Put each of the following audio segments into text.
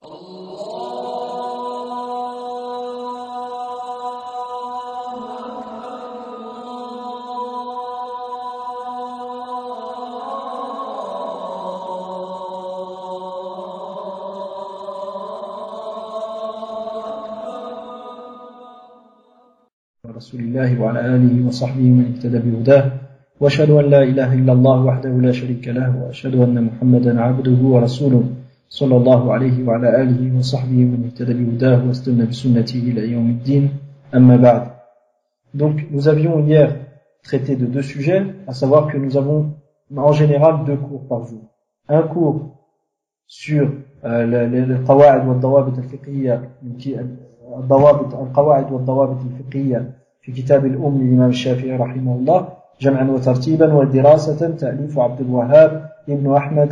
رسول الله وعلى آله وصحبه من اهتدى بهداه وأشهد أن لا إله إلا الله وحده لا شريك له وأشهد أن محمدا عبده ورسوله صلى الله عليه وعلى آله وصحبه من اهتدى بهداه واستنى بسنته إلى يوم الدين أما بعد. Donc nous avions hier traité de deux sujets, à savoir que nous avons en général deux cours par jour. Un cours sur القواعد والضوابط الفقهية القواعد والضوابط الفقهية في كتاب الأم للإمام الشافعي رحمه الله جمعا وترتيبا ودراسة تأليف عبد الوهاب ابن أحمد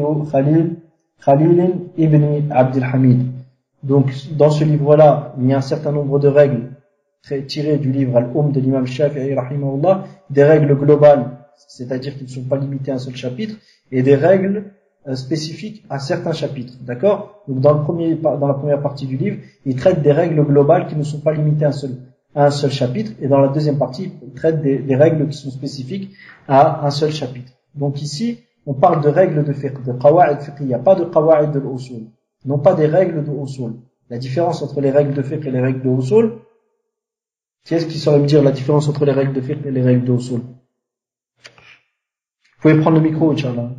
خليل ابن عبد الحميد. Donc dans ce livre-là, il y a un certain nombre de règles tirées du livre Al-Umm de l'imam Shafi'i rahimahullah, des règles globales, c'est-à-dire qui ne sont pas limitées à un seul chapitre, et des règles spécifiques à certains chapitres, d'accord? Donc dans la première partie du livre, il traite des règles globales qui ne sont pas limitées à un seul chapitre, et dans la deuxième partie, il traite des règles qui sont spécifiques à un seul chapitre. Donc ici, on parle de règles de fiqh, de qawa'id fiqhiyya, pas de qawa'id de l'usul, non pas des règles de usul. La différence entre les règles de fiqh et les règles de usul, qui est-ce qui saurait me dire la différence entre les règles de fiqh et les règles de usul? Vous pouvez prendre le micro, Inch'Allah.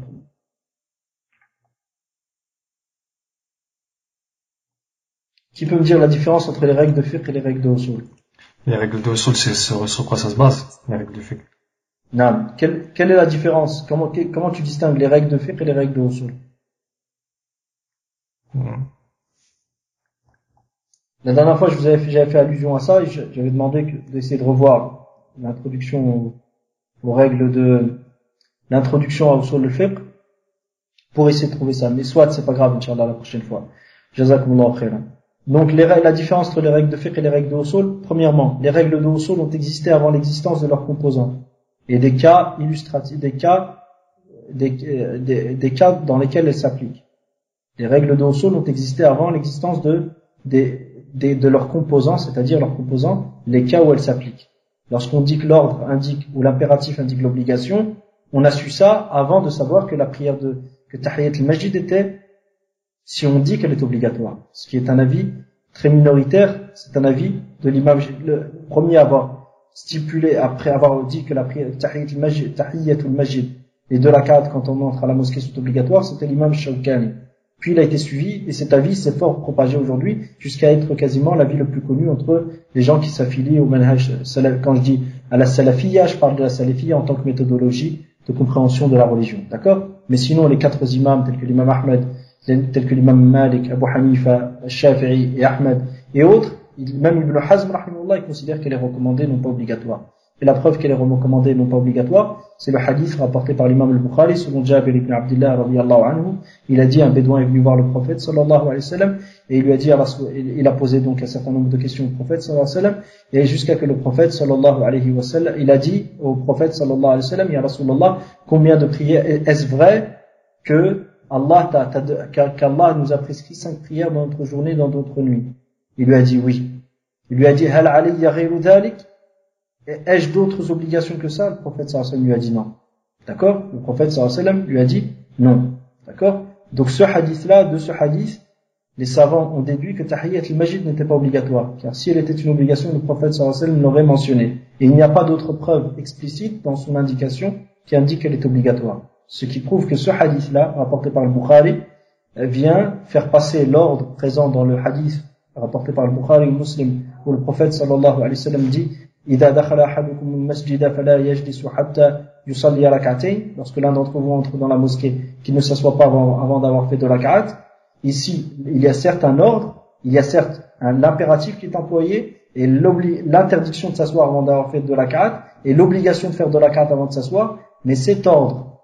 Qui peut me dire la différence entre les règles de fiqh et les règles de usul? Les règles de usul, c'est sur quoi ça se base, les règles de fiqh? Non. Quelle est la différence? Comment tu distingues les règles de fiqh et les règles de usul? La dernière fois, j'avais fait allusion à ça et j'avais demandé d'essayer de revoir l'introduction aux règles l'introduction à usul al-fiqh pour essayer de trouver ça. Mais soit, c'est pas grave, Inch'Allah, la prochaine fois. Jazakumullahu khairan. Donc, la différence entre les règles de fiqh et les règles de usul, premièrement, les règles de usul ont existé avant l'existence de leurs composants. Et des cas illustratifs, des cas dans lesquels elles s'appliquent. Les règles de usul ont existé avant l'existence de leurs composants, c'est-à-dire leurs composants, les cas où elles s'appliquent. Lorsqu'on dit que l'ordre indique, ou l'impératif indique l'obligation, on a su ça avant de savoir que la prière que Tahiyyat al-Masjid était, si on dit qu'elle est obligatoire. Ce qui est un avis très minoritaire, c'est un avis de l'imam, le premier à avoir stipulé, après avoir dit que la prière Tahiyyat al-Masjid, les deux rak'at quand on entre à la mosquée sont obligatoires, c'était l'imam Shawkani. Puis il a été suivi, et cet avis s'est fort propagé aujourd'hui, jusqu'à être quasiment l'avis le plus connu entre les gens qui s'affilient au manhaj salaf. Quand je dis à la salafiyya, je parle de la salafiyya en tant que méthodologie de compréhension de la religion, d'accord? Mais sinon, les quatre imams, tels que l'imam Ahmed, tels que l'imam Malik, Abu Hanifa, Shafi'i et Ahmed et autres, même Ibn Hazm, rahimahullah, il considère qu'elle est recommandée, non pas obligatoire. Et la preuve qu'elle est recommandée, non pas obligatoire, c'est le hadith rapporté par l'imam al-Bukhari, selon Jabir ibn Abdullah, radiyallahu anhu. Il a dit, un bédouin est venu voir le prophète, sallallahu alayhi wa sallam, et il lui a dit, il a posé donc un certain nombre de questions au prophète, sallallahu alayhi wa sallam, et jusqu'à que le prophèt, sallallahu alayhi wa sallam, il a dit au prophète, sallallahu alayhi wa sallam, ya Rasulallah, combien de prières, est-ce vrai que qu'Allah nous a prescrit 5 prières dans notre journée, dans d'autres nuits? Il lui a dit oui. Il lui a dit, hal alayya ghayru dhalik? Ai-je d'autres obligations que ça? Le prophète sallallahu alayhi wa sallam lui a dit non. D'accord? Le prophète sallallahu alayhi wa sallam lui a dit non. D'accord? Donc de ce hadith, les savants ont déduit que Tahiyyat al-Masjid n'était pas obligatoire. Car si elle était une obligation, le prophète sallallahu alayhi wa sallam l'aurait mentionné. Et il n'y a pas d'autre preuve explicite dans son indication qui indique qu'elle est obligatoire. Ce qui prouve que ce hadith-là, rapporté par le Bukhari, vient faire passer l'ordre présent dans le hadith rapporté par le Bukhari et Muslim, où le prophète sallallahu alayhi wa sallam dit إذا دخل أحدكم المسجد فلا يجلس حتى يصلي ركعتين. Lorsque l'un d'entre vous entre dans la mosquée, qu'il ne s'assoit pas avant d'avoir fait 2 rak'at. Ici, il y a certes un ordre, il y a certes l'impératif qui est employé, et l'interdiction de s'asseoir avant d'avoir fait 2 rak'at, et l'obligation de faire 2 rak'at avant de s'asseoir, mais cet ordre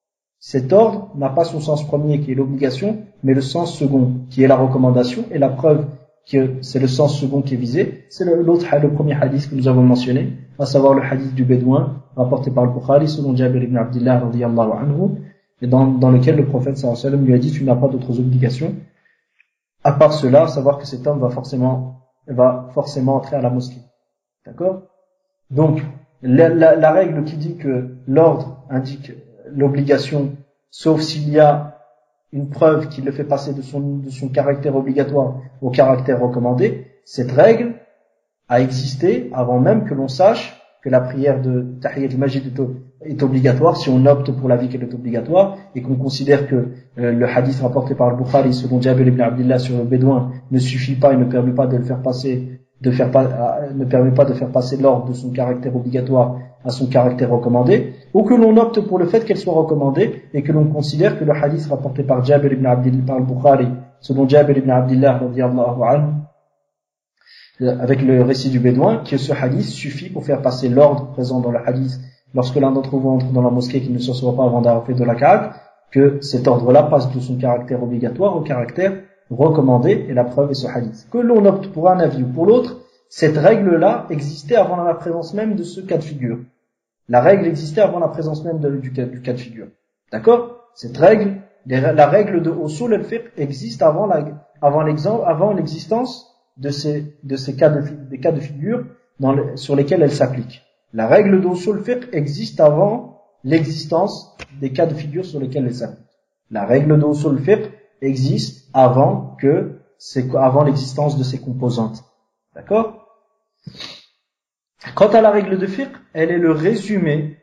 n'a pas son sens premier qui est l'obligation, mais le sens second qui est la recommandation, et la preuve que c'est le sens second qui est visé, c'est le premier hadith que nous avons mentionné, à savoir le hadith du bédouin rapporté par le Bukhari selon Jabir ibn Abdullah radiyallahu anhu, et dans lequel le prophète sallallahu alayhi wa sallam lui a dit tu n'as pas d'autres obligations À part cela, savoir que cet homme va forcément entrer à la mosquée. D'accord? Donc, la règle qui dit que l'ordre indique l'obligation, sauf s'il y a une preuve qui le fait passer de son caractère obligatoire au caractère recommandé, cette règle a existé avant même que l'on sache que la prière de Tahiyyat al-Masjid est obligatoire, si on opte pour l'avis qu'elle est obligatoire, et qu'on considère que le hadith rapporté par le Bukhari selon Jabir ibn Abdullah sur le bédouin ne suffit pas et ne permet pas de le faire passer, ne permet pas de faire passer l'ordre de son caractère obligatoire à son caractère recommandé, ou que l'on opte pour le fait qu'elle soit recommandée et que l'on considère que le hadith rapporté par Jabir ibn Abdullah, par le Bukhari selon Jabir ibn Abdullah radiyallahu anhu, avec le récit du bédouin, que ce hadith suffit pour faire passer l'ordre présent dans le hadith lorsque l'un d'entre vous entre dans la mosquée qu'il ne se soit pas avant d'arrêter de la carte, que cet ordre-là passe de son caractère obligatoire au caractère recommandé, et la preuve est ce hadith. Que l'on opte pour un avis ou pour l'autre, cette règle-là existait avant la présence même de ce cas de figure. La règle existait avant la présence même du cas de figure. D'accord? Cette règle, la règle de Usul al-Fiqh existe avant l'existence de ces cas de figure sur lesquels elle s'applique. La règle d'Usul al-Fiqh existe avant l'existence des cas de figure sur lesquels elle s'applique. La règle d'Usul al-Fiqh existe avant l'existence de ses composantes. D'accord? Quant à la règle de fiqh, elle est le résumé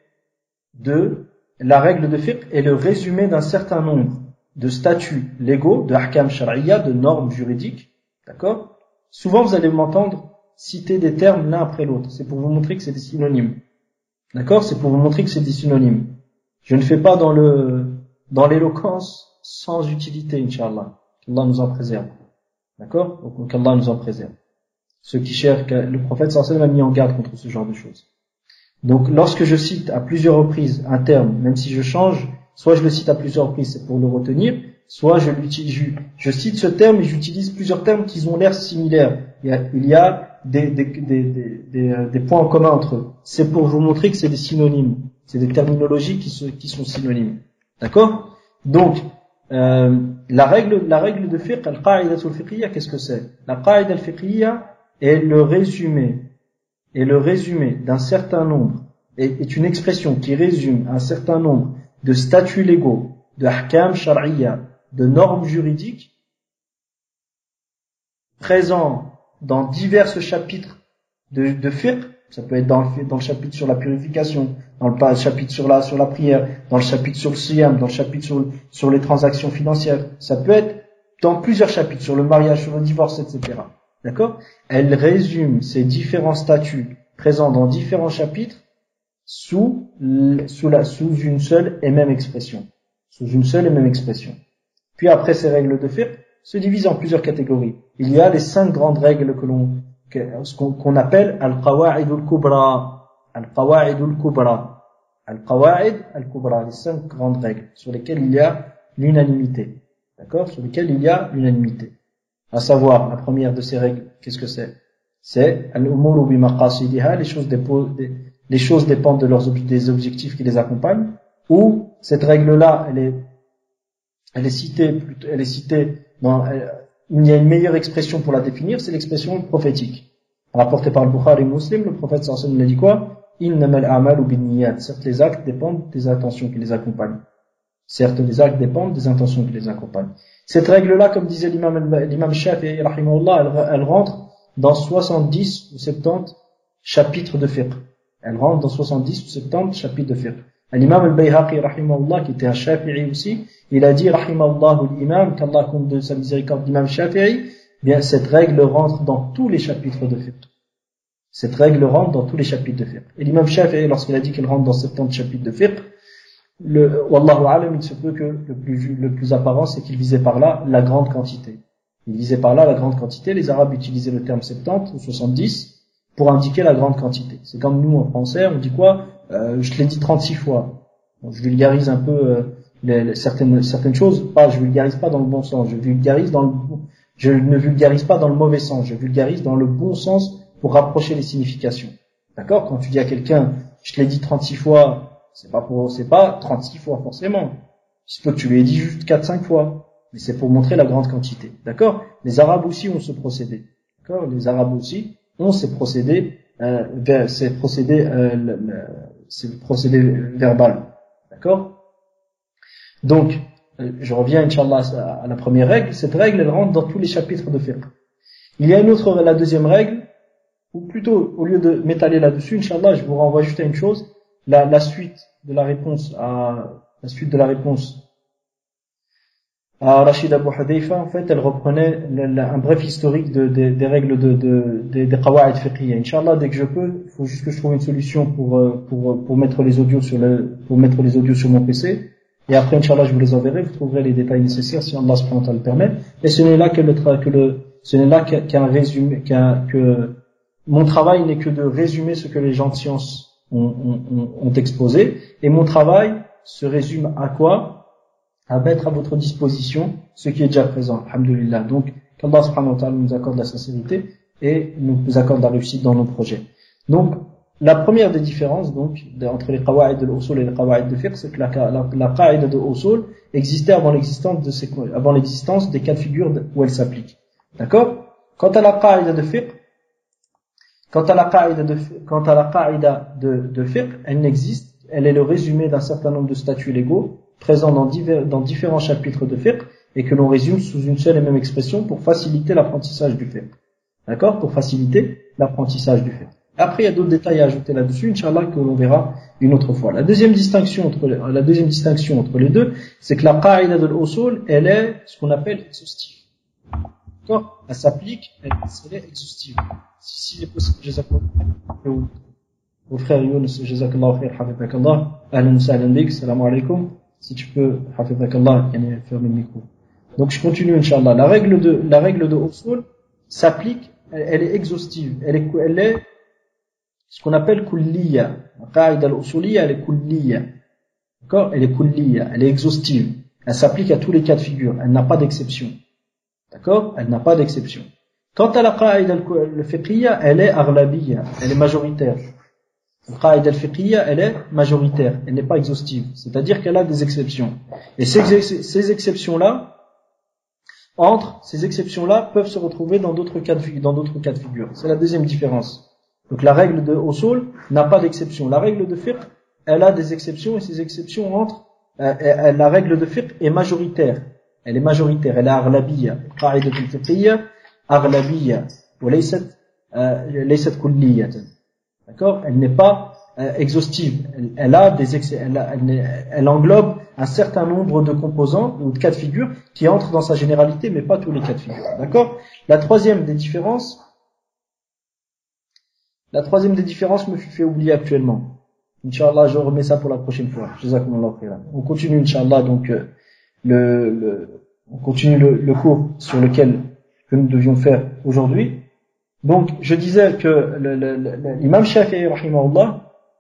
d'un certain nombre de statuts légaux, de ahkam shar'iyya, de normes juridiques. D'accord? Souvent, vous allez m'entendre citer des termes l'un après l'autre. C'est pour vous montrer que c'est des synonymes. D'accord? C'est pour vous montrer que c'est des synonymes. Je ne fais pas dans l'éloquence sans utilité, Inch'Allah. Qu'Allah nous en préserve. D'accord? Donc, qu'Allah nous en préserve. Ceux qui cherchent, le prophète sallallahu alayhi wa sallam a mis en garde contre ce genre de choses. Donc, lorsque je cite à plusieurs reprises un terme, même si je change, soit je le cite à plusieurs reprises, c'est pour le retenir, soit je cite ce terme et j'utilise plusieurs termes qui ont l'air similaires. Il y a des points en commun entre eux. C'est pour vous montrer que c'est des synonymes. C'est des terminologies qui sont synonymes. D'accord? Donc, la règle de fiqh, al-qa'ida al-fiqhiyya, qu'est-ce que c'est? La qa'ida al-fiqhiyya est le résumé d'un certain nombre, est une expression qui résume un certain nombre de statuts légaux, de ahkam shar'iyya, de normes juridiques, présents dans divers chapitres de fiqh. Ça peut être dans le chapitre sur la purification, dans le chapitre sur la prière, dans le chapitre sur le siyam, dans le chapitre sur les transactions financières. Ça peut être dans plusieurs chapitres, sur le mariage, sur le divorce, etc. D'accord? Elle résume ces différents statuts présents dans différents chapitres sous une seule et même expression. Sous une seule et même expression. Puis après, ces règles de fiqh se divisent en plusieurs catégories. Il y a les 5 grandes règles qu'on appelle al-qawa'id al-kubra. Al-qawa'id al-kubra. Al-qawa'id al-kubra, les 5 grandes règles sur lesquelles il y a l'unanimité. D'accord? Sur lesquelles il y a l'unanimité. À savoir, la première de ces règles, qu'est-ce que c'est? C'est al-umuru bi maqasidiha, les choses dépendent des objectifs qui les accompagnent, ou cette règle-là, elle est citée dans, il y a une meilleure expression pour la définir, c'est l'expression prophétique. Rapportée par le Bukhari et Muslim, le prophète sallallahu alayhi wa sallam a dit quoi? Innamal a'malu binniyat. Certes, les actes dépendent des intentions qui les accompagnent. Certes, les actes dépendent des intentions qui les accompagnent. Cette règle-là, comme disait l'imam Shafi'i, rahimahullah, elle rentre dans 70 ou 70 chapitres de fiqh. Elle rentre dans 70 ou 70 chapitres de fiqh. L'imam al-Bayhaqi, rahimahullah, qui était un Shafi'i aussi, il a dit, rahimahullah l'imam, qu'Allah compte de sa miséricorde d'imam Shafi'i, bien, cette règle rentre dans tous les chapitres de fiqh. Cette règle rentre dans tous les chapitres de fiqh. Et l'imam Shafi'i, lorsqu'il a dit qu'elle rentre dans 70 chapitres de fiqh, wallahu alam, il se peut que le plus apparent, c'est qu'il visait par là la grande quantité. Il visait par là la grande quantité. Les Arabes utilisaient le terme 70 ou 70 pour indiquer la grande quantité. C'est comme nous en français, on dit quoi? Je l'ai dit 36 fois. Bon, je vulgarise un peu certaines choses. Je vulgarise pas dans le bon sens. Je ne vulgarise pas dans le mauvais sens. Je vulgarise dans le bon sens pour rapprocher les significations. D'accord? Quand tu dis à quelqu'un, je te l'ai dit 36 fois, c'est pas 36 fois forcément. Il se peut que tu lui aies dit juste 4-5 fois. Mais c'est pour montrer la grande quantité. D'accord? Les Arabes aussi ont ce procédé. D'accord? Les Arabes aussi ont ces procédés, ces procédés verbal. D'accord? Donc, je reviens, Inch'Allah, à la première règle. Cette règle, elle rentre dans tous les chapitres de fiqh. Il y a la deuxième règle, ou plutôt, au lieu de m'étaler là-dessus, Inch'Allah, je vous renvoie juste à une chose. La suite de la réponse à Rachid Abu Hudayfa, en fait, elle reprenait un bref historique des règles des qawa'id fiqhiyya. Inch'Allah, dès que je peux, il faut juste que je trouve une solution pour mettre les audios sur mon PC. Et après, Inch'Allah, je vous les enverrai, vous trouverez les détails nécessaires si Allah subhanahu wa ta'ala le permet. Et ce n'est là qu'un résumé, que mon travail n'est que de résumer ce que les gens de science ont exposé. Et mon travail se résume à quoi? À mettre à votre disposition ce qui est déjà présent. Alhamdulillah. Donc, qu'Allah subhanahu wa ta'ala nous accorde la sincérité et nous accorde la réussite dans nos projets. Donc, la première des différences, donc, entre les qawa'id de l'usul et les qawa'id de fiqh, c'est que la qa'ida de usul existait avant l'existence des cas de figure où elle s'applique. D'accord? Quant à la qa'ida de fiqh, elle n'existe, elle est le résumé d'un certain nombre de statuts légaux présents dans différents chapitres de fiqh et que l'on résume sous une seule et même expression pour faciliter l'apprentissage du fiqh. D'accord? Pour faciliter l'apprentissage du fiqh. Après, il y a d'autres détails à ajouter là-dessus, Inch'Allah, que l'on verra une autre fois. La deuxième distinction entre les deux, c'est que la qa'ida de l'usul, elle est ce qu'on appelle exhaustive. D'accord? Elle s'applique, elle est exhaustive. Si il est possible, jazakallah, au frère Younes, jazakallah khair, hafizakallah, ahlan sahlan bik, salam alaykum. Si tu peux, hafizakallah, fermer le micro. Donc je continue, Inch'Allah. La règle de usul s'applique, elle est exhaustive. Elle est ce qu'on appelle kulliya. La qa'ida al-usuliyya, elle est kulliya. D'accord? Elle est kulliya, elle est exhaustive. Elle s'applique à tous les cas de figure. Elle n'a pas d'exception. D'accord? Elle n'a pas d'exception. Quant à la qa'ida al-fiqhiyya, elle est aghlabiyya, elle est majoritaire. La qa'ida al-fiqhiyya, elle est majoritaire, elle n'est pas exhaustive. C'est-à-dire qu'elle a des exceptions. Et ces exceptions-là peuvent se retrouver dans d'autres cas de figure. C'est la deuxième différence. Donc la règle de usul n'a pas d'exception. La règle de fiqh, elle a des exceptions et ces exceptions la règle de fiqh est majoritaire. Elle est majoritaire, elle est aghlabiyya. Qa'ida al-fiqhiyya aghlabiyya wa laysat kulliyatan. D'accord? Elle n'est pas exhaustive. Elle englobe un certain nombre de composants ou de cas de figure qui entrent dans sa généralité, mais pas tous les cas de figure. D'accord? La troisième des différences me fut fait oublier actuellement. Inch'Allah, je remets ça pour la prochaine fois. Jazakumullahu khairan. On continue, Inch'Allah, donc, on continue le cours que nous devions faire aujourd'hui. Donc, je disais que l'imam Shafi'i, rahimahullah,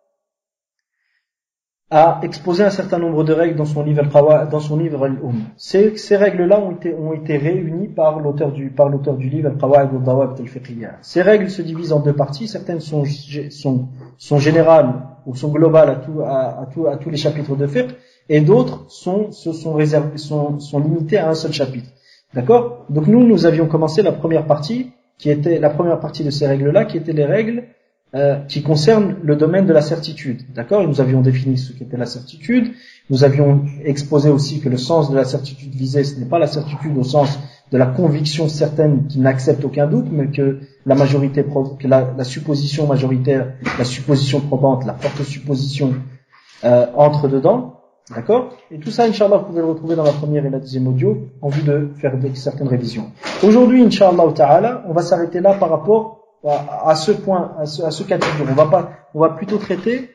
a exposé un certain nombre de règles dans son livre Al-Umm. Ces règles-là ont été réunies par l'auteur du livre Al-Qawa'id wal-Dawabit al-Fiqhiyya. Ces règles se divisent en deux parties. Certaines sont générales ou sont globales à tous les chapitres de fiqh, et d'autres sont limitées à un seul chapitre. D'accord? Donc nous avions commencé la première partie de ces règles-là, qui étaient les règles qui concernent le domaine de la certitude. D'accord? Et nous avions défini ce qu'était la certitude. Nous avions exposé aussi que le sens de la certitude visée, ce n'est pas la certitude au sens de la conviction certaine qui n'accepte aucun doute, mais que la supposition majoritaire, la supposition probante, la forte supposition entre dedans. D'accord? Et tout ça, Inch'Allah, vous pouvez le retrouver dans la première et la deuxième audio en vue de faire certaines révisions. Aujourd'hui, Inch'Allah ta'ala, on va s'arrêter là par rapport à ce point, à ce cas de figure. On va plutôt traiter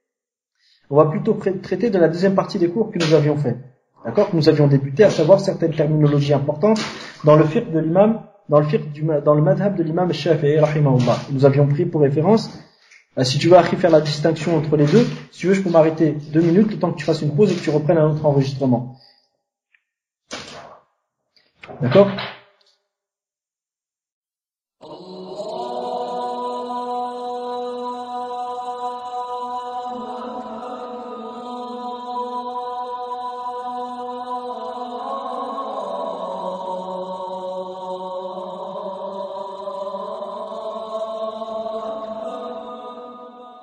de la deuxième partie des cours que nous avions fait. D'accord? Que nous avions débuté, à savoir certaines terminologies importantes dans le fiqh de l'imam, dans le madhab de l'imam Shafi'i, rahimahullah. Nous avions pris pour référence, si tu veux faire la distinction entre les deux, si tu veux, je peux m'arrêter 2 minutes, le temps que tu fasses une pause et que tu reprennes un autre enregistrement. D'accord?